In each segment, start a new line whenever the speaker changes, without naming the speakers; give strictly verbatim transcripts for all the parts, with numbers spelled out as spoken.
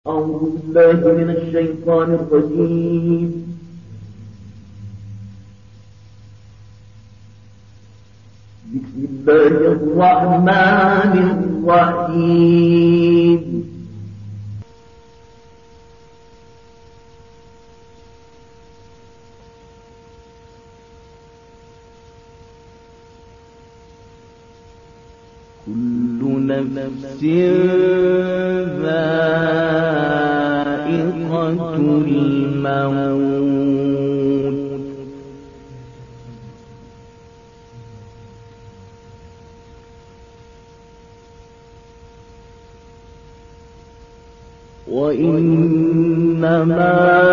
أعوذ بالله من الشيطان الرجيم. بسم الله الرحمن الرحيم. كل نفس ذائقة الموت وإنما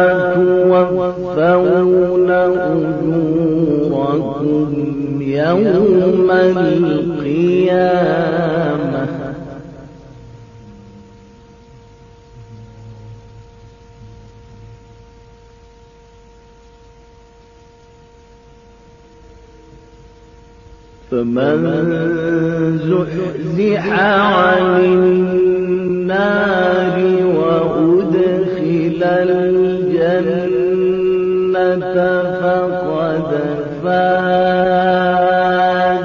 توفون أجوركم يوم القيامة فمن زحزح عن النار وأدخل الجنة فقد فاز.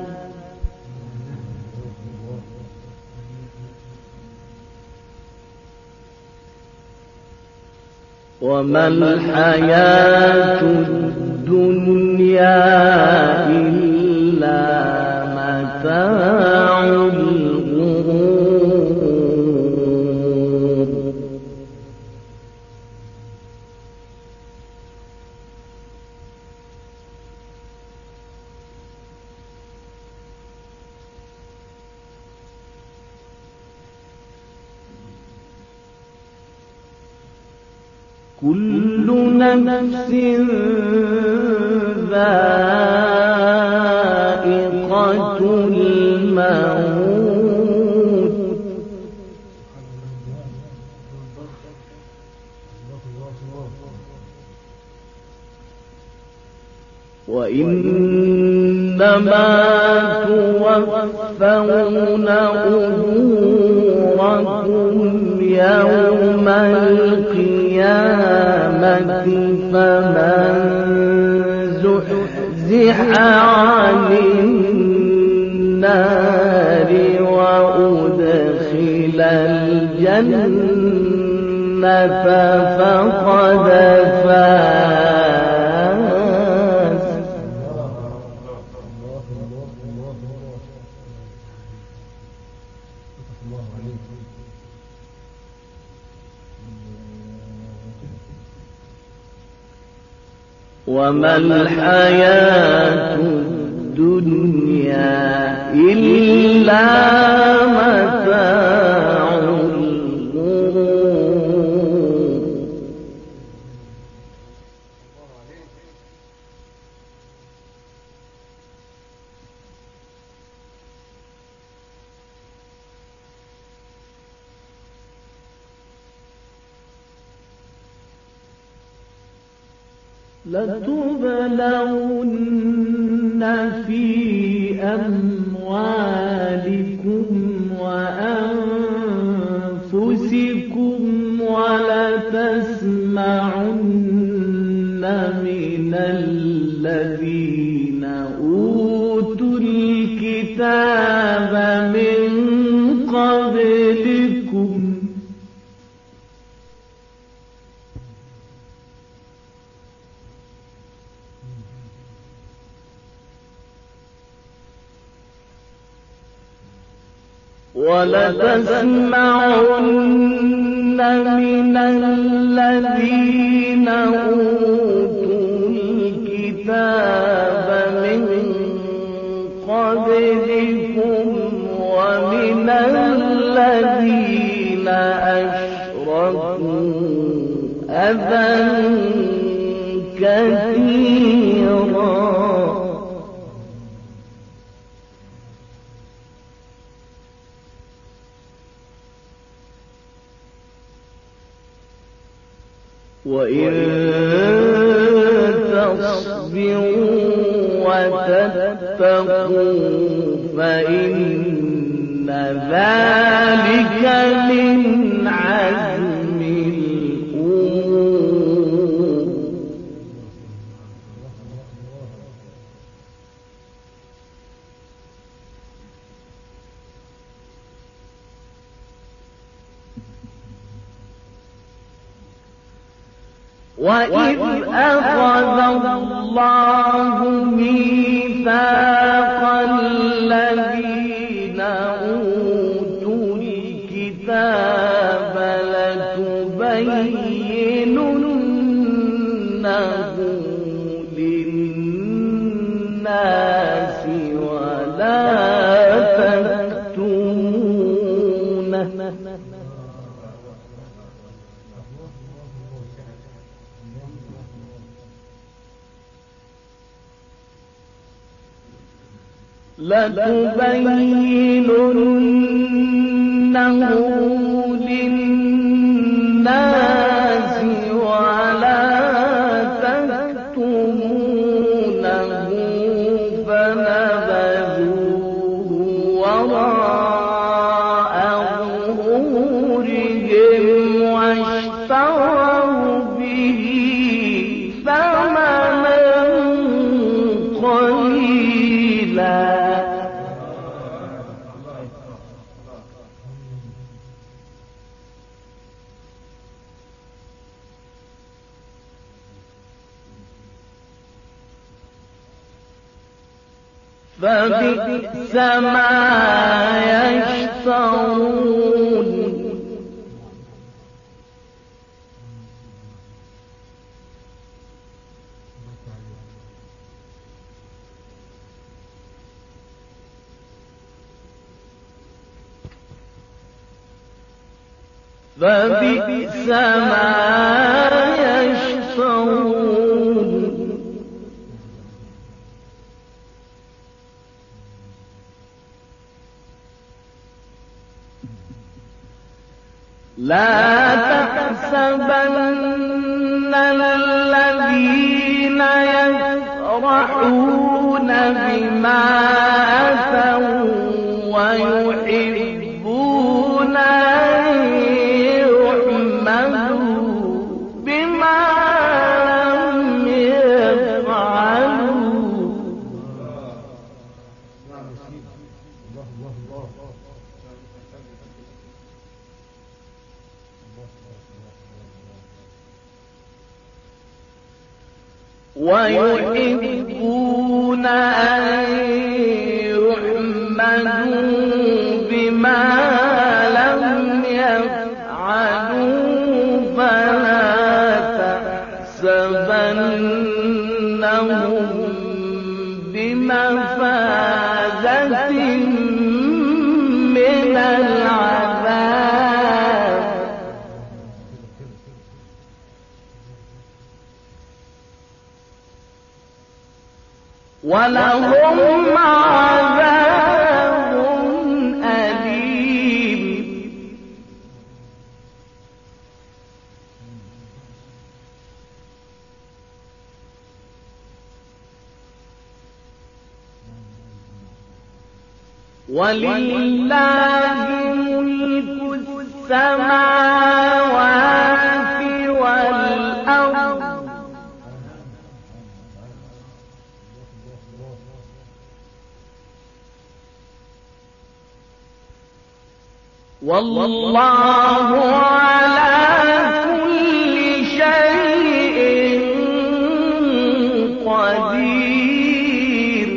وما الحياة الدنيا إلا متاع الغرور. كل نفس ذائقة الموت وإنما توفون أجوركم يوم القيامة فمن زحزح عن النار وأدخل الجنة فقد فاز. وما الحياة الدنيا إلا متاع الغرور. لتبلغن في أموالكم وأنفسكم ولتسمعن من الذين أوتوا الكتاب من قبلكم ولتسمعن من الذين أوتوا الكتاب من قبلكم ومن الذين أشركوا أذى كثيرا وإن تصبروا وتتقوا فإن ذلك من عزم وإذ أخذ الله ميثاق الذين أوتوا الكتاب لتبيننه للناس ولا تكتمونه لتبيننه للناس ولا تكتمونه فنبذوه وراء ظهورهم واشتروا به ثمنا قليلا فبئس ما يشترون فبئس ما يشترون لا تحسبن الذين يفرحون بما أتوا ويحبون أن يحمدوا بما لم يفعلوا ويحبون أن يحمدوا بما لم يفعلوا فلا تحسبنهم بمفازة من العذاب ولهم عذاب أليم ولله ملك السماوات والأرض والله على كل شيء قدير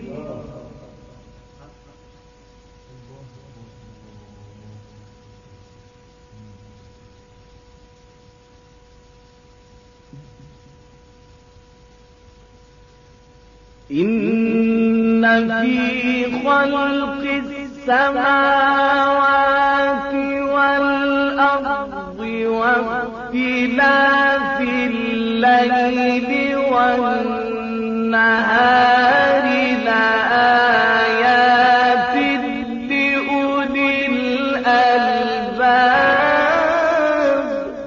إن في خلق السماوات والأرض واختلاف الليل والنهار لآيات لأولي الألباب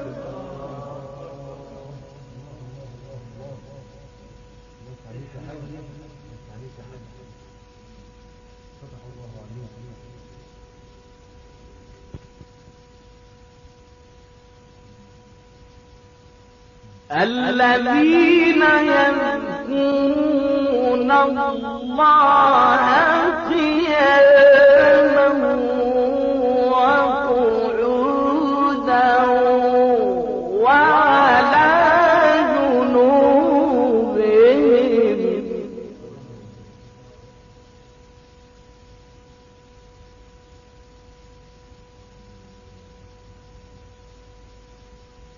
الذين يذكرون الله قياما وقعودا وعلى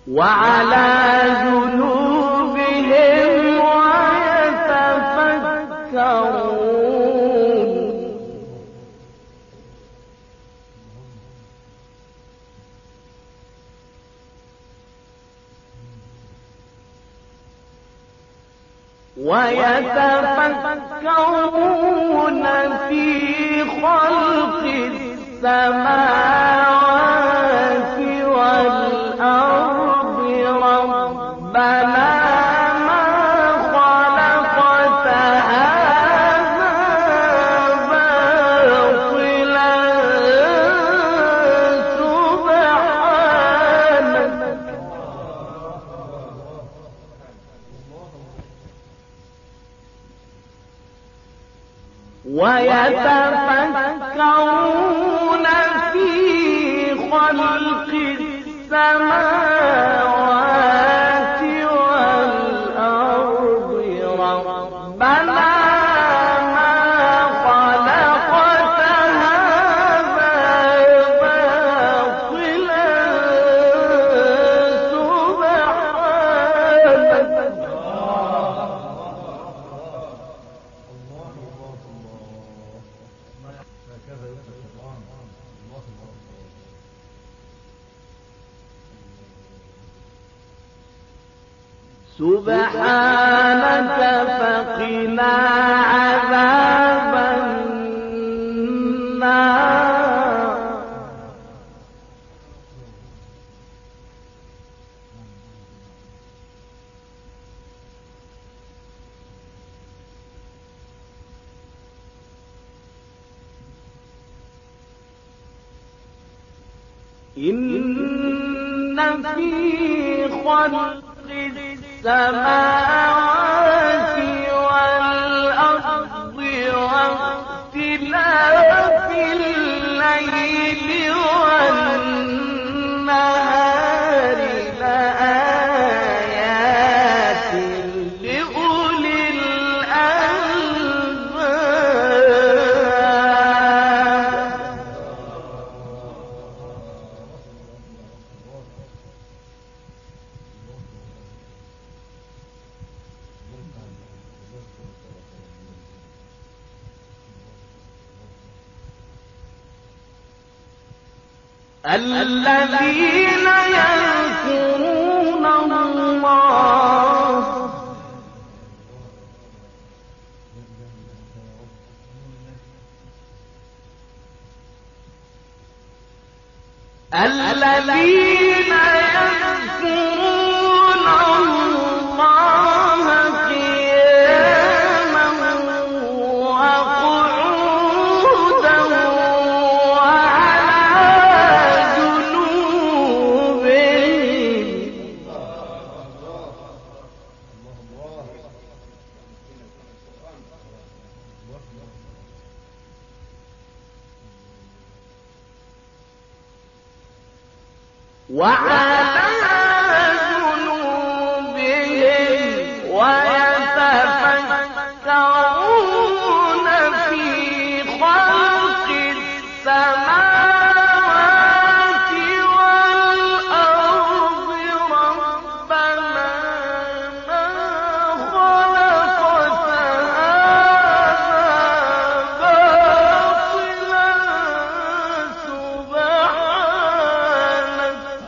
وعلى جنوبهم ويتفكرون ويتفكرون في خلق السماوات والأرض ربنا ما خلقت هذا باطلا سبحانك ويتفكرون في خلق السماوات والأرض ربنا ما خلقت هذا باطلا سبحانك سبحانك فقنا عذاب النار إن في خلق السماوات والأرض واختلاف الليل والنهار لآيات لأولي الألباب الذين يذكرون الله الذين يذكرون الله قياما وقعودا وعلى جنوبهم ويتفكرون في خلق السماوات والأرض ربنا ما خلقت هذا باطلا سبحانك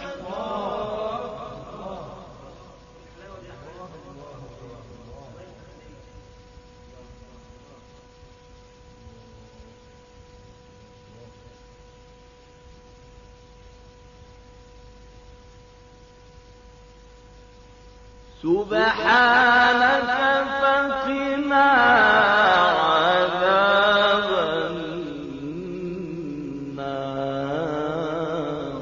سبحانك فقنا عذاب النار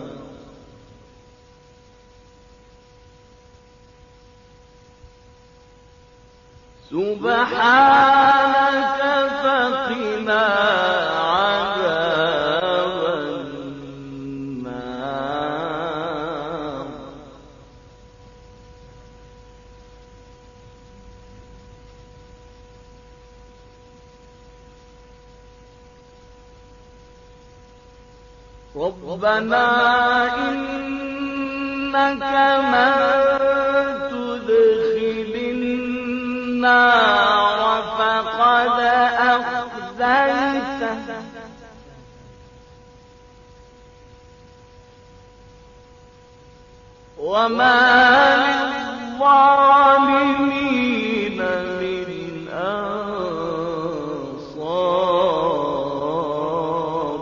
سبحانك فقنا عذاب النار ربنا إنك من تدخل النار فقد أخزيته وما للظالمين من أنصار.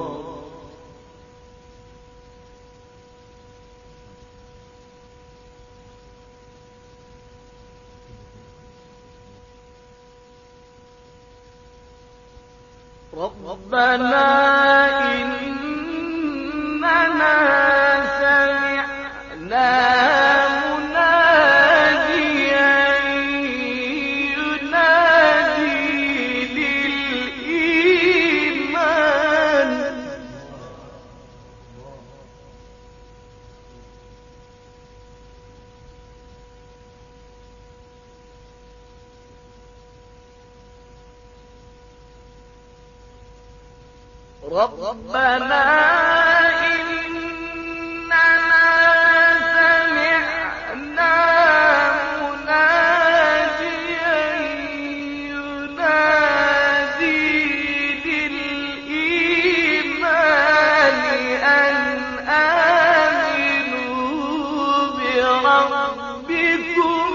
ربنا إننا سمعنا مناديا ينادي للإيمان ربنا إننا سمعنا مناديا ينادي للإيمان أن آمنوا بربكم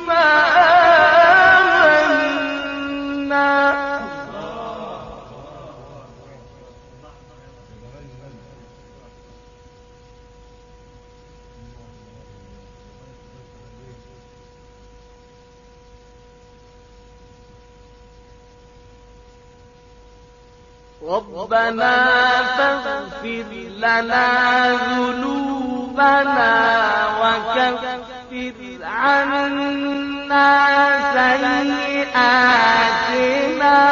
فآمنا. ربنا فاغفر لنا ذنوبنا وكفر عنا سيئاتنا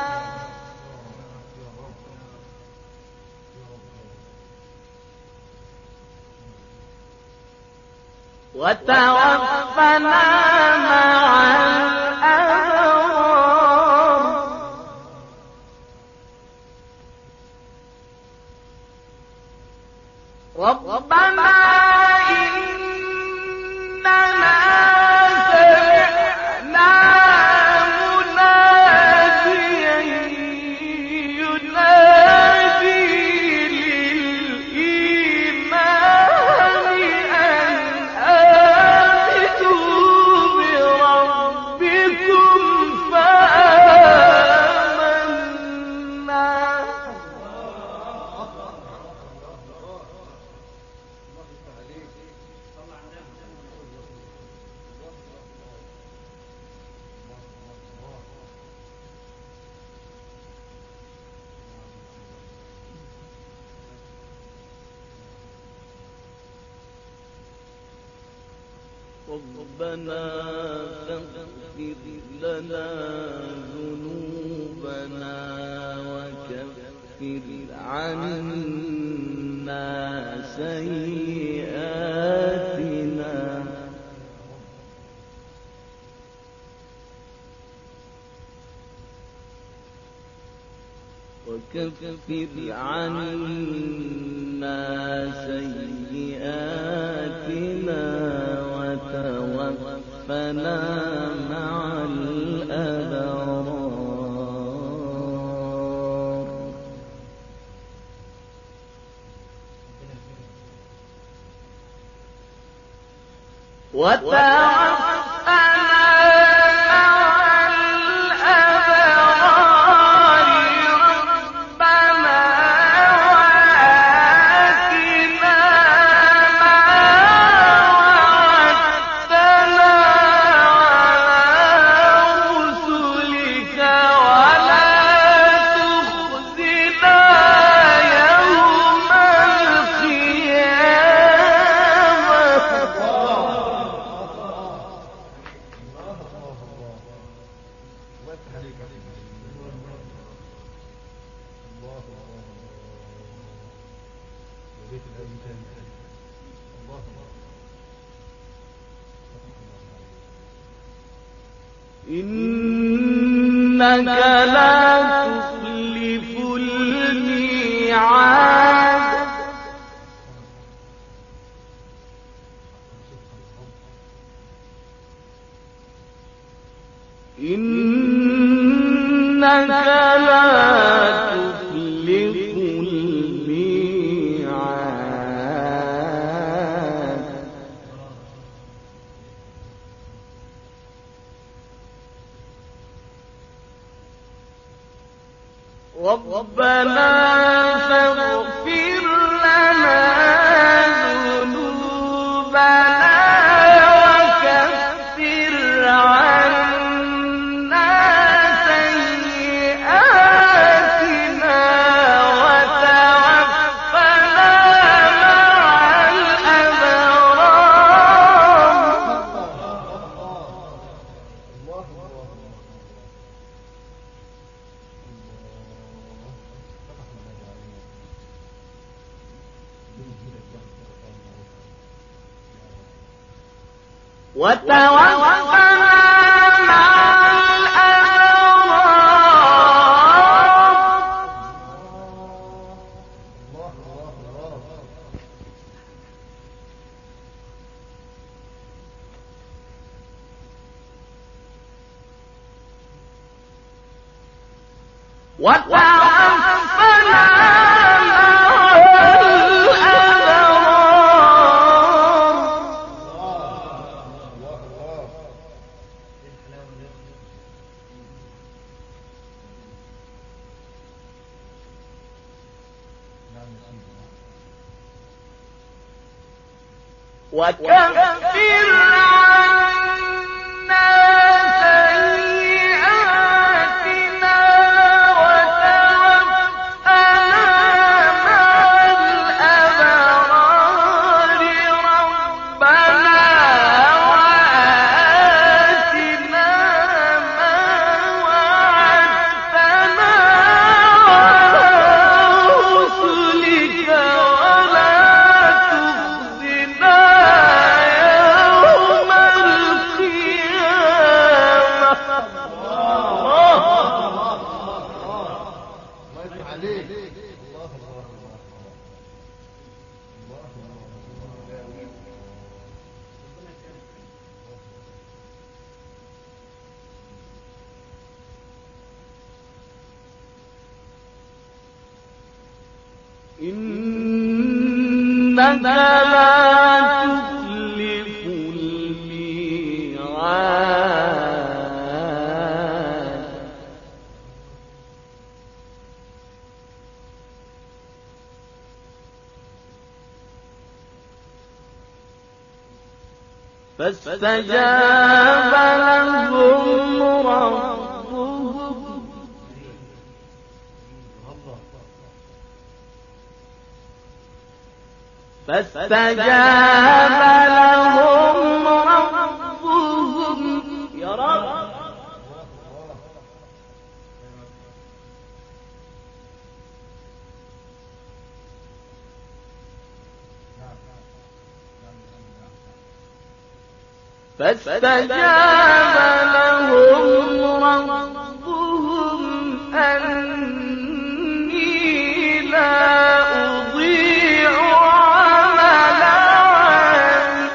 وتوفنا مع الأبرار. ربنا إننا سمعنا مناديا ينادي للإيمان أن آمنوا بربكم فآمنا. ربنا فاغفر لنا ذنوبنا وكفر عنا سيئاتنا وكفر عنا سيئاتنا وتوفنا مع الأبرار. وتوفنا إنك لا تخلف الميعاد. إنك لا تخلف الميعاد ربنا فاغفر لنا ذنوبنا وكفر عنا سيئاتنا وتوفنا مع الأبرار وتوفنا مع الأبرار وتوفنا وكفر عنا سيئاتنا وتوفنا مع الأبرار ربنا وآتنا ما وعدتنا على رسلك ولا تخزنا يوم القيامة إنك لا تخلف الميعاد فاستجاب لهم ربهم فاستجاب لهم ربهم يا رب فاستجاب لهم ربهم أني لا أضيع عمل عامل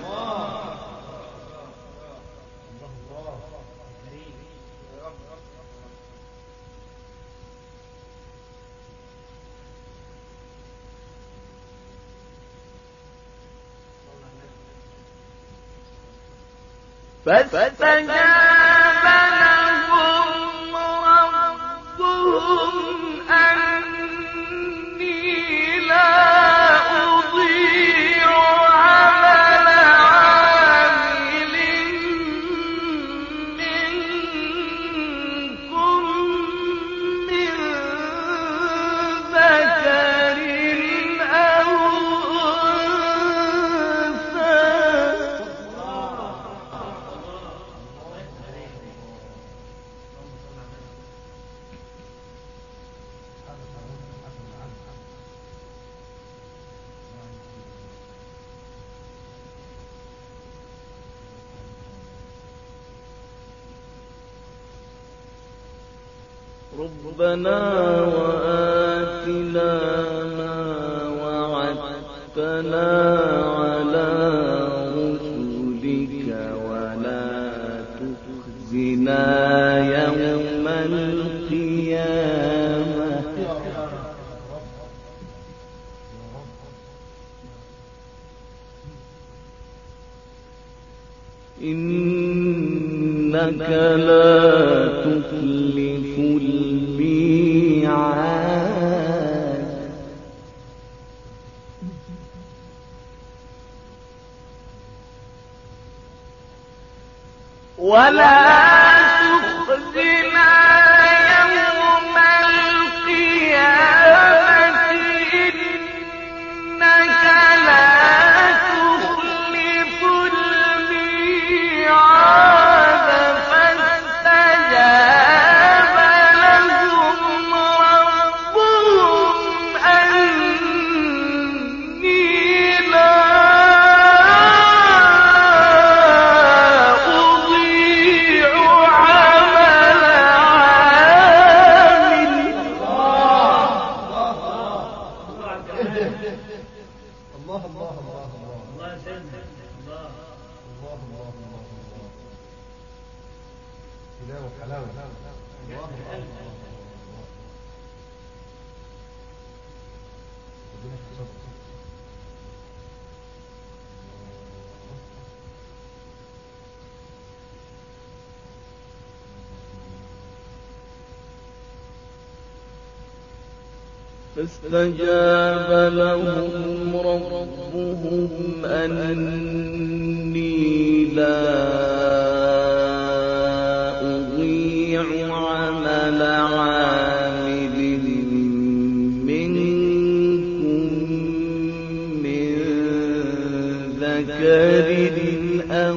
فاستجاب لهم ربهم أني لا أضيع عمل عامل منكم من ذكر أو ربنا وآتنا ما وعدتنا على رسلك ولا تخزنا إنك لا تخلف الميعاد ولا تخزنا يوم القيامة إنك لا تخلف الميعاد فاستجاب لهم ربهم أني لا أضيع عمل عامل
الله الله الله الله الله سيدنا الله الله الله الله الله تلاوة حلاوة الله الله الله ربنا يحفظك
فاستجاب لهم ربهم أني لا أضيع عمل عامل منكم من ذكر أو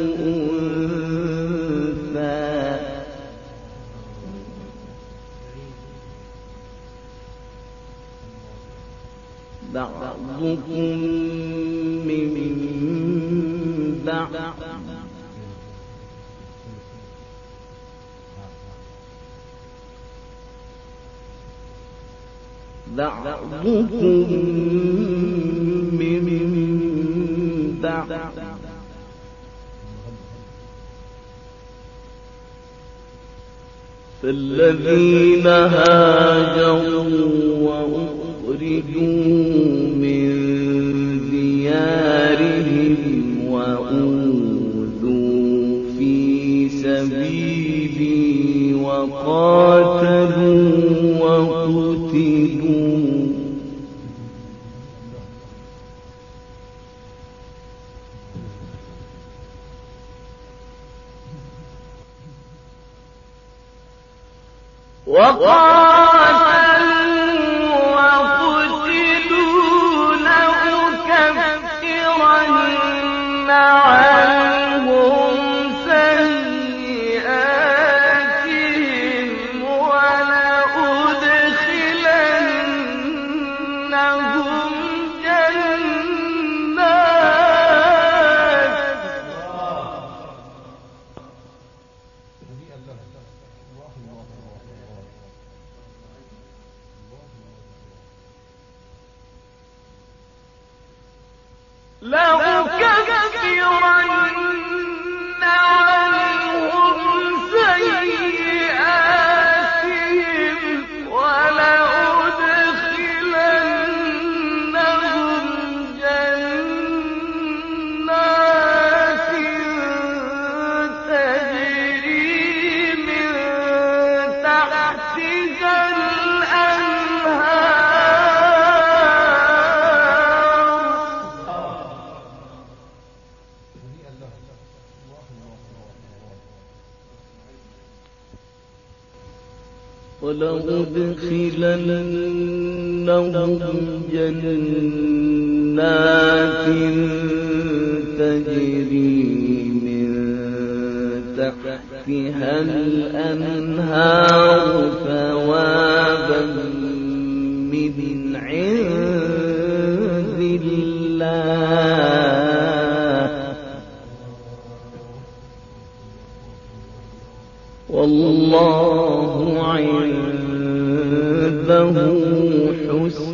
أنثى بعضكم من بعض بعضكم من بعض فالذين هاجروا وأخرجوا من ديارهم وأوذوا في سبيلي وقاتلوا وقتلوا وقاتلوا وقتلوا لأكفرن عنهم سيئاتهم ولأدخلنهم جنات لأكفرن عنهم سيئاتهم ولأدخلنهم جنات تجري من تحتها الأنهار ولأدخلنهم جنات تجري من تحتها الأنهار ثوابا من عند الله والله عنده حسن